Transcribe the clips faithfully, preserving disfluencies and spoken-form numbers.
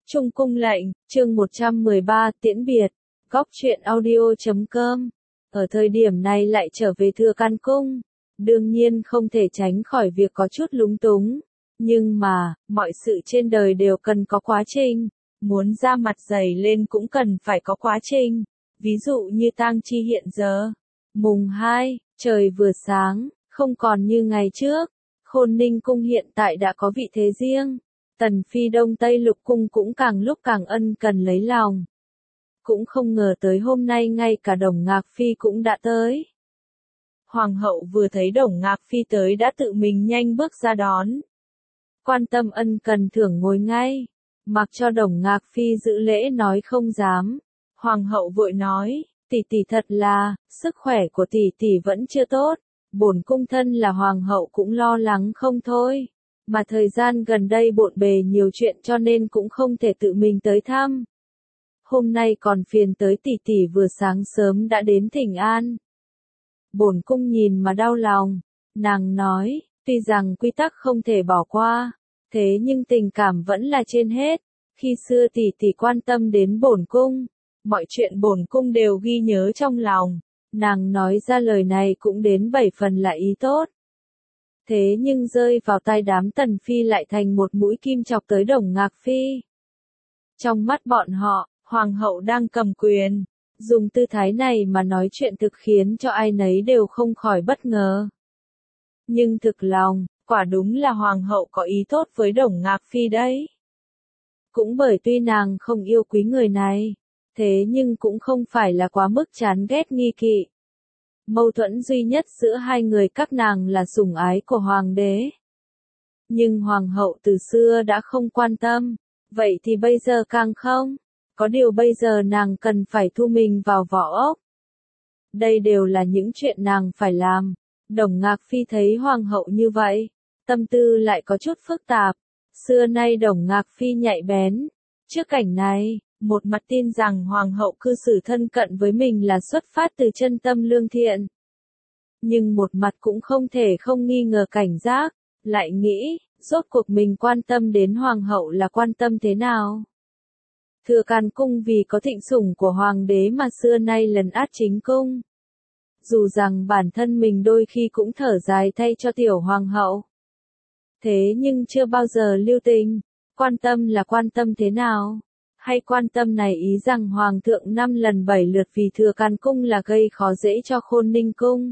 Trung cung lệnh, chương một trăm mười ba, tiễn biệt, góc truyện audio chấm com. Ở thời điểm này lại trở về Thừa Can Cung, đương nhiên không thể tránh khỏi việc có chút lúng túng. Nhưng mà, mọi sự trên đời đều cần có quá trình, muốn ra mặt dày lên cũng cần phải có quá trình. Ví dụ như tang chi hiện giờ, mùng hai, trời vừa sáng, không còn như ngày trước. Khôn Ninh cung hiện tại đã có vị thế riêng. Tần Phi Đông Tây Lục cung cũng càng lúc càng ân cần lấy lòng. Cũng không ngờ tới hôm nay ngay cả Đồng Ngạc Phi cũng đã tới. Hoàng hậu vừa thấy Đồng Ngạc Phi tới đã tự mình nhanh bước ra đón. Quan tâm ân cần thưởng ngồi ngay, mặc cho Đồng Ngạc Phi giữ lễ nói không dám. Hoàng hậu vội nói, tỷ tỷ thật là, sức khỏe của tỷ tỷ vẫn chưa tốt, bổn cung thân là hoàng hậu cũng lo lắng không thôi. Mà thời gian gần đây bộn bề nhiều chuyện cho nên cũng không thể tự mình tới thăm. Hôm nay còn phiền tới tỷ tỷ vừa sáng sớm đã đến thỉnh an. Bổn cung nhìn mà đau lòng, nàng nói, tuy rằng quy tắc không thể bỏ qua, thế nhưng tình cảm vẫn là trên hết. Khi xưa tỷ tỷ quan tâm đến bổn cung, mọi chuyện bổn cung đều ghi nhớ trong lòng. Nàng nói ra lời này cũng đến bảy phần là ý tốt. Thế nhưng rơi vào tai đám Tần Phi lại thành một mũi kim chọc tới Đồng Ngạc Phi. Trong mắt bọn họ, hoàng hậu đang cầm quyền, dùng tư thái này mà nói chuyện thực khiến cho ai nấy đều không khỏi bất ngờ. Nhưng thực lòng, quả đúng là hoàng hậu có ý tốt với Đồng Ngạc Phi đấy. Cũng bởi tuy nàng không yêu quý người này, thế nhưng cũng không phải là quá mức chán ghét nghi kỵ. Mâu thuẫn duy nhất giữa hai người các nàng là sủng ái của hoàng đế. Nhưng hoàng hậu từ xưa đã không quan tâm, vậy thì bây giờ càng không. Có điều bây giờ nàng cần phải thu mình vào vỏ ốc. Đây đều là những chuyện nàng phải làm. Đồng Ngạc Phi thấy hoàng hậu như vậy, tâm tư lại có chút phức tạp. Xưa nay Đồng Ngạc Phi nhạy bén. Trước cảnh này, một mặt tin rằng hoàng hậu cư xử thân cận với mình là xuất phát từ chân tâm lương thiện. Nhưng một mặt cũng không thể không nghi ngờ cảnh giác, lại nghĩ, rốt cuộc mình quan tâm đến hoàng hậu là quan tâm thế nào. Thừa Can Cung vì có thịnh sủng của hoàng đế mà xưa nay lấn át chính cung. Dù rằng bản thân mình đôi khi cũng thở dài thay cho tiểu hoàng hậu. Thế nhưng chưa bao giờ lưu tình, quan tâm là quan tâm thế nào? Hay quan tâm này ý rằng hoàng thượng năm lần bảy lượt vì Thừa Can Cung là gây khó dễ cho Khôn Ninh cung.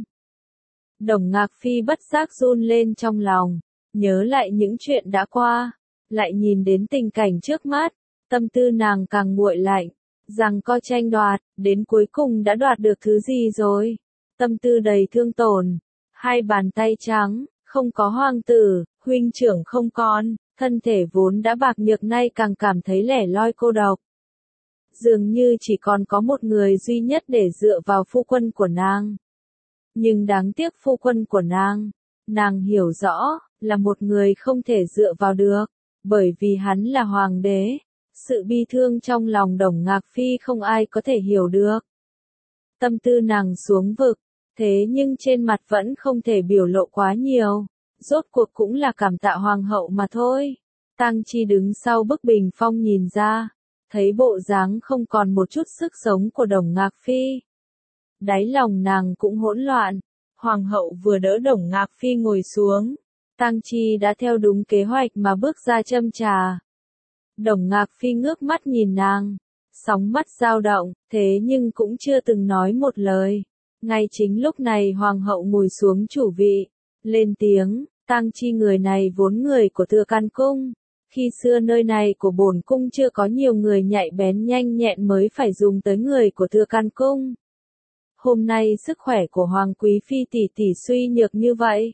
Đồng Ngạc Phi bất giác run lên trong lòng, nhớ lại những chuyện đã qua, lại nhìn đến tình cảnh trước mắt, tâm tư nàng càng nguội lạnh, rằng co tranh đoạt, đến cuối cùng đã đoạt được thứ gì rồi. Tâm tư đầy thương tổn, hai bàn tay trắng, không có hoàng tử, huynh trưởng không con. Thân thể vốn đã bạc nhược nay càng cảm thấy lẻ loi cô độc. Dường như chỉ còn có một người duy nhất để dựa vào phu quân của nàng. Nhưng đáng tiếc phu quân của nàng, nàng hiểu rõ, là một người không thể dựa vào được, bởi vì hắn là hoàng đế. Sự bi thương trong lòng Đồng Ngạc Phi không ai có thể hiểu được. Tâm tư nàng xuống vực, thế nhưng trên mặt vẫn không thể biểu lộ quá nhiều. Rốt cuộc cũng là cảm tạ hoàng hậu mà thôi. Tang Chi đứng sau bức bình phong nhìn ra, thấy bộ dáng không còn một chút sức sống của Đồng Ngạc Phi. Đáy lòng nàng cũng hỗn loạn, hoàng hậu vừa đỡ Đồng Ngạc Phi ngồi xuống. Tang Chi đã theo đúng kế hoạch mà bước ra châm trà. Đồng Ngạc Phi ngước mắt nhìn nàng, sóng mắt dao động, thế nhưng cũng chưa từng nói một lời. Ngay chính lúc này hoàng hậu ngồi xuống chủ vị, lên tiếng. Tang Chi người này vốn người của Thừa Can Cung. Khi xưa nơi này của bổn cung chưa có nhiều người nhạy bén nhanh nhẹn mới phải dùng tới người của Thừa Can Cung. Hôm nay sức khỏe của Hoàng Quý Phi tỷ tỷ suy nhược như vậy.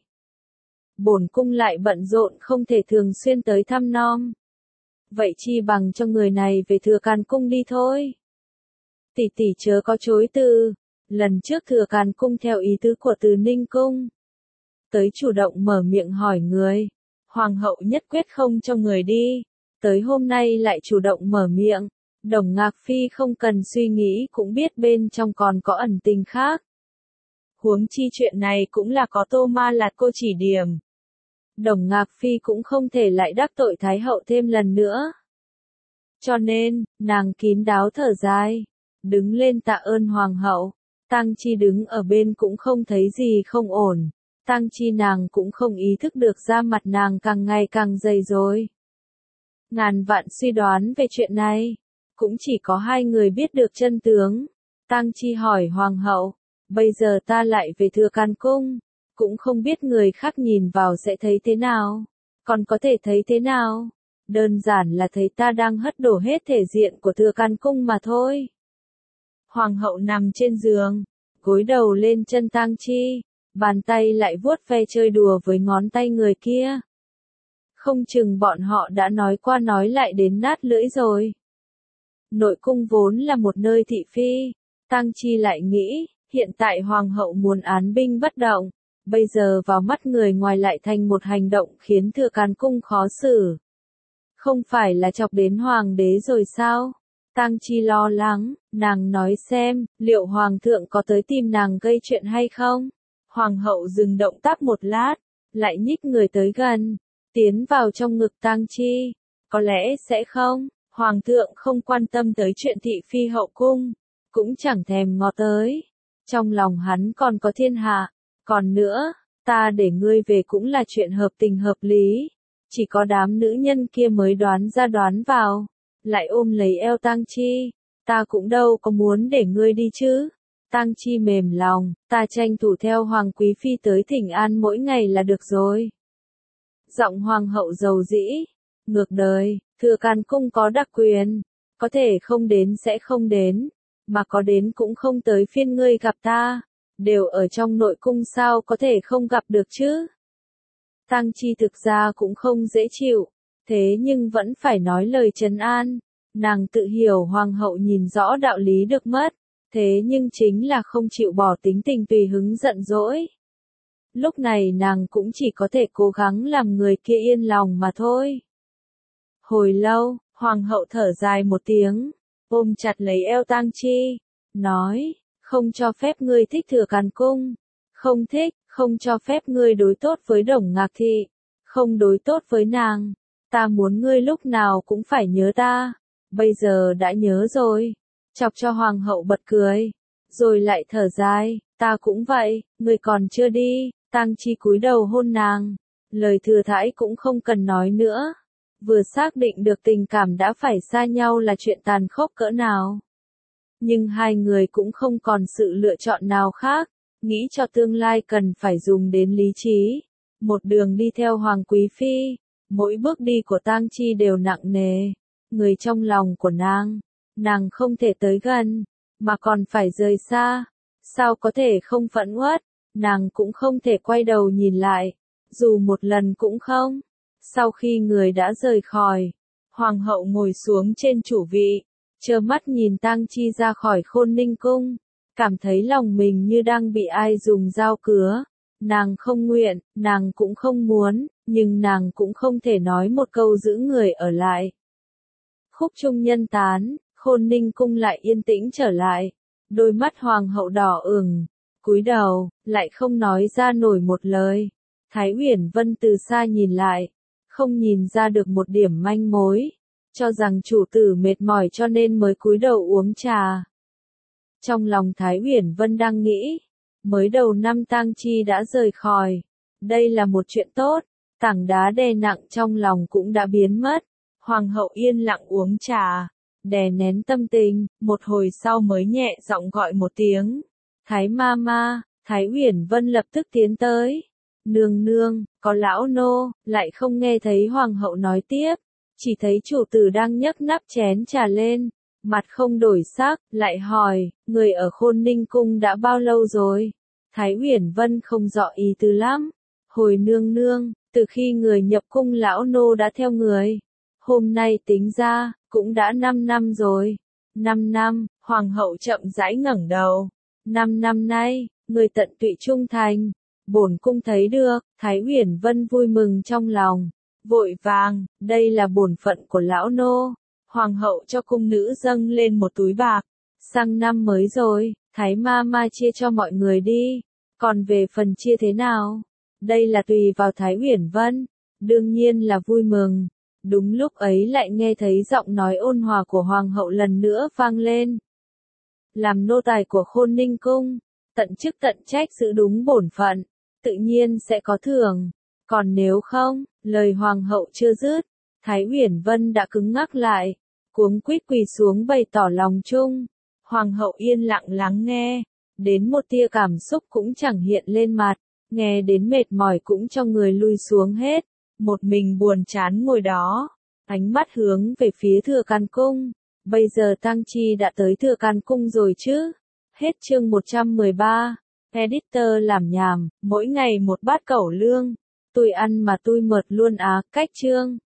Bổn cung lại bận rộn không thể thường xuyên tới thăm nom. Vậy chi bằng cho người này về Thừa Can Cung đi thôi. Tỷ tỷ chớ có chối từ. Lần trước Thừa Can Cung theo ý tứ của Từ Ninh Cung. Tới chủ động mở miệng hỏi người. Hoàng hậu nhất quyết không cho người đi. Tới hôm nay lại chủ động mở miệng. Đồng Ngạc Phi không cần suy nghĩ cũng biết bên trong còn có ẩn tình khác. Huống chi chuyện này cũng là có Tô Ma Lạt cô chỉ điểm. Đồng Ngạc Phi cũng không thể lại đắc tội Thái hậu thêm lần nữa. Cho nên, nàng kín đáo thở dài, đứng lên tạ ơn hoàng hậu. Tang Chi đứng ở bên cũng không thấy gì không ổn. Tang Chi nàng cũng không ý thức được da mặt nàng càng ngày càng dày rồi. Ngàn vạn suy đoán về chuyện này, cũng chỉ có hai người biết được chân tướng. Tang Chi hỏi hoàng hậu, bây giờ ta lại về Thừa Can Cung, cũng không biết người khác nhìn vào sẽ thấy thế nào, còn có thể thấy thế nào, đơn giản là thấy ta đang hất đổ hết thể diện của Thừa Can Cung mà thôi. Hoàng hậu nằm trên giường, gối đầu lên chân Tang Chi, bàn tay lại vuốt ve chơi đùa với ngón tay người kia. Không chừng bọn họ đã nói qua nói lại đến nát lưỡi rồi. Nội cung vốn là một nơi thị phi, Tang Chi lại nghĩ, hiện tại hoàng hậu muốn án binh bất động, bây giờ vào mắt người ngoài lại thành một hành động khiến Thừa Can Cung khó xử. Không phải là chọc đến hoàng đế rồi sao? Tang Chi lo lắng, nàng nói xem, liệu hoàng thượng có tới tìm nàng gây chuyện hay không? Hoàng hậu dừng động tác một lát, lại nhích người tới gần, tiến vào trong ngực Tang Chi. Có lẽ sẽ không, hoàng thượng không quan tâm tới chuyện thị phi hậu cung, cũng chẳng thèm ngó tới. Trong lòng hắn còn có thiên hạ, còn nữa, ta để ngươi về cũng là chuyện hợp tình hợp lý. Chỉ có đám nữ nhân kia mới đoán ra đoán vào, lại ôm lấy eo Tang Chi, ta cũng đâu có muốn để ngươi đi chứ. Tang Chi mềm lòng, ta tranh thủ theo hoàng quý phi tới thỉnh an mỗi ngày là được rồi. Giọng hoàng hậu dầu dĩ, ngược đời, Thừa Can Cung có đặc quyền, có thể không đến sẽ không đến, mà có đến cũng không tới phiên ngươi gặp ta, đều ở trong nội cung sao có thể không gặp được chứ. Tang Chi thực ra cũng không dễ chịu, thế nhưng vẫn phải nói lời trấn an, nàng tự hiểu hoàng hậu nhìn rõ đạo lý được mất, thế nhưng chính là không chịu bỏ tính tình tùy hứng giận dỗi. Lúc này nàng cũng chỉ có thể cố gắng làm người kia yên lòng mà thôi. Hồi lâu, hoàng hậu thở dài một tiếng, ôm chặt lấy eo Tang Chi, nói, không cho phép ngươi thích Thừa Can Cung, không thích, không cho phép ngươi đối tốt với Đồng Ngạc Thị, không đối tốt với nàng, ta muốn ngươi lúc nào cũng phải nhớ ta, bây giờ đã nhớ rồi, chọc cho hoàng hậu bật cười, rồi lại thở dài, ta cũng vậy, ngươi còn chưa đi. Tang Chi cúi đầu hôn nàng, lời thừa thãi cũng không cần nói nữa, vừa xác định được tình cảm đã phải xa nhau là chuyện tàn khốc cỡ nào. Nhưng hai người cũng không còn sự lựa chọn nào khác, nghĩ cho tương lai cần phải dùng đến lý trí. Một đường đi theo Hoàng Quý Phi, mỗi bước đi của Tang Chi đều nặng nề, người trong lòng của nàng, nàng không thể tới gần, mà còn phải rời xa, sao có thể không phẫn uất, nàng cũng không thể quay đầu nhìn lại, dù một lần cũng không. Sau khi người đã rời khỏi, Hoàng hậu ngồi xuống trên chủ vị, trơ mắt nhìn Tang Chi ra khỏi Khôn Ninh Cung, cảm thấy lòng mình như đang bị ai dùng dao cứa. Nàng không nguyện, nàng cũng không muốn, nhưng nàng cũng không thể nói một câu giữ người ở lại. Khúc trung nhân tán, Khôn Ninh Cung lại yên tĩnh trở lại, đôi mắt hoàng hậu đỏ ửng, cúi đầu, lại không nói ra nổi một lời. Thái Uyển Vân từ xa nhìn lại, không nhìn ra được một điểm manh mối, cho rằng chủ tử mệt mỏi cho nên mới cúi đầu uống trà. Trong lòng Thái Uyển Vân đang nghĩ, mới đầu năm Tang Chi đã rời khỏi, đây là một chuyện tốt, tảng đá đè nặng trong lòng cũng đã biến mất. Hoàng hậu yên lặng uống trà, đè nén tâm tình, một hồi sau mới nhẹ giọng gọi một tiếng. Thái ma ma, Thái Uyển Vân lập tức tiến tới. Nương nương, có lão nô, lại không nghe thấy hoàng hậu nói tiếp, chỉ thấy chủ tử đang nhấc nắp chén trà lên, mặt không đổi sắc, lại hỏi, người ở Khôn Ninh Cung đã bao lâu rồi? Thái Uyển Vân không rõ ý tứ lắm. Hồi nương nương, từ khi người nhập cung lão nô đã theo người. Hôm nay tính ra, cũng đã năm năm rồi. Năm năm, hoàng hậu chậm rãi ngẩng đầu. Năm năm nay, người tận tụy trung thành. Bổn cung thấy được, Thái Uyển Vân vui mừng trong lòng. Vội vàng, đây là bổn phận của lão nô. Hoàng hậu cho cung nữ dâng lên một túi bạc. Sang năm mới rồi, Thái ma ma chia cho mọi người đi. Còn về phần chia thế nào? Đây là tùy vào Thái Uyển Vân. Đương nhiên là vui mừng. Đúng lúc ấy lại nghe thấy giọng nói ôn hòa của hoàng hậu lần nữa vang lên. Làm nô tài của Khôn Ninh cung, tận chức tận trách giữ đúng bổn phận, tự nhiên sẽ có thưởng. Còn nếu không, lời hoàng hậu chưa dứt, Thái Uyển Vân đã cứng ngắc lại, cuống quýt quỳ xuống bày tỏ lòng chung. Hoàng hậu yên lặng lắng nghe, đến một tia cảm xúc cũng chẳng hiện lên mặt, nghe đến mệt mỏi cũng cho người lui xuống hết, một mình buồn chán ngồi đó, ánh mắt hướng về phía Thừa Can cung. Bây giờ tang chi đã tới Thừa Can cung rồi chứ? Hết chương một trăm mười ba. Editor làm nhảm, mỗi ngày một bát cẩu lương. Tôi ăn mà tôi mượt luôn á, cách chương.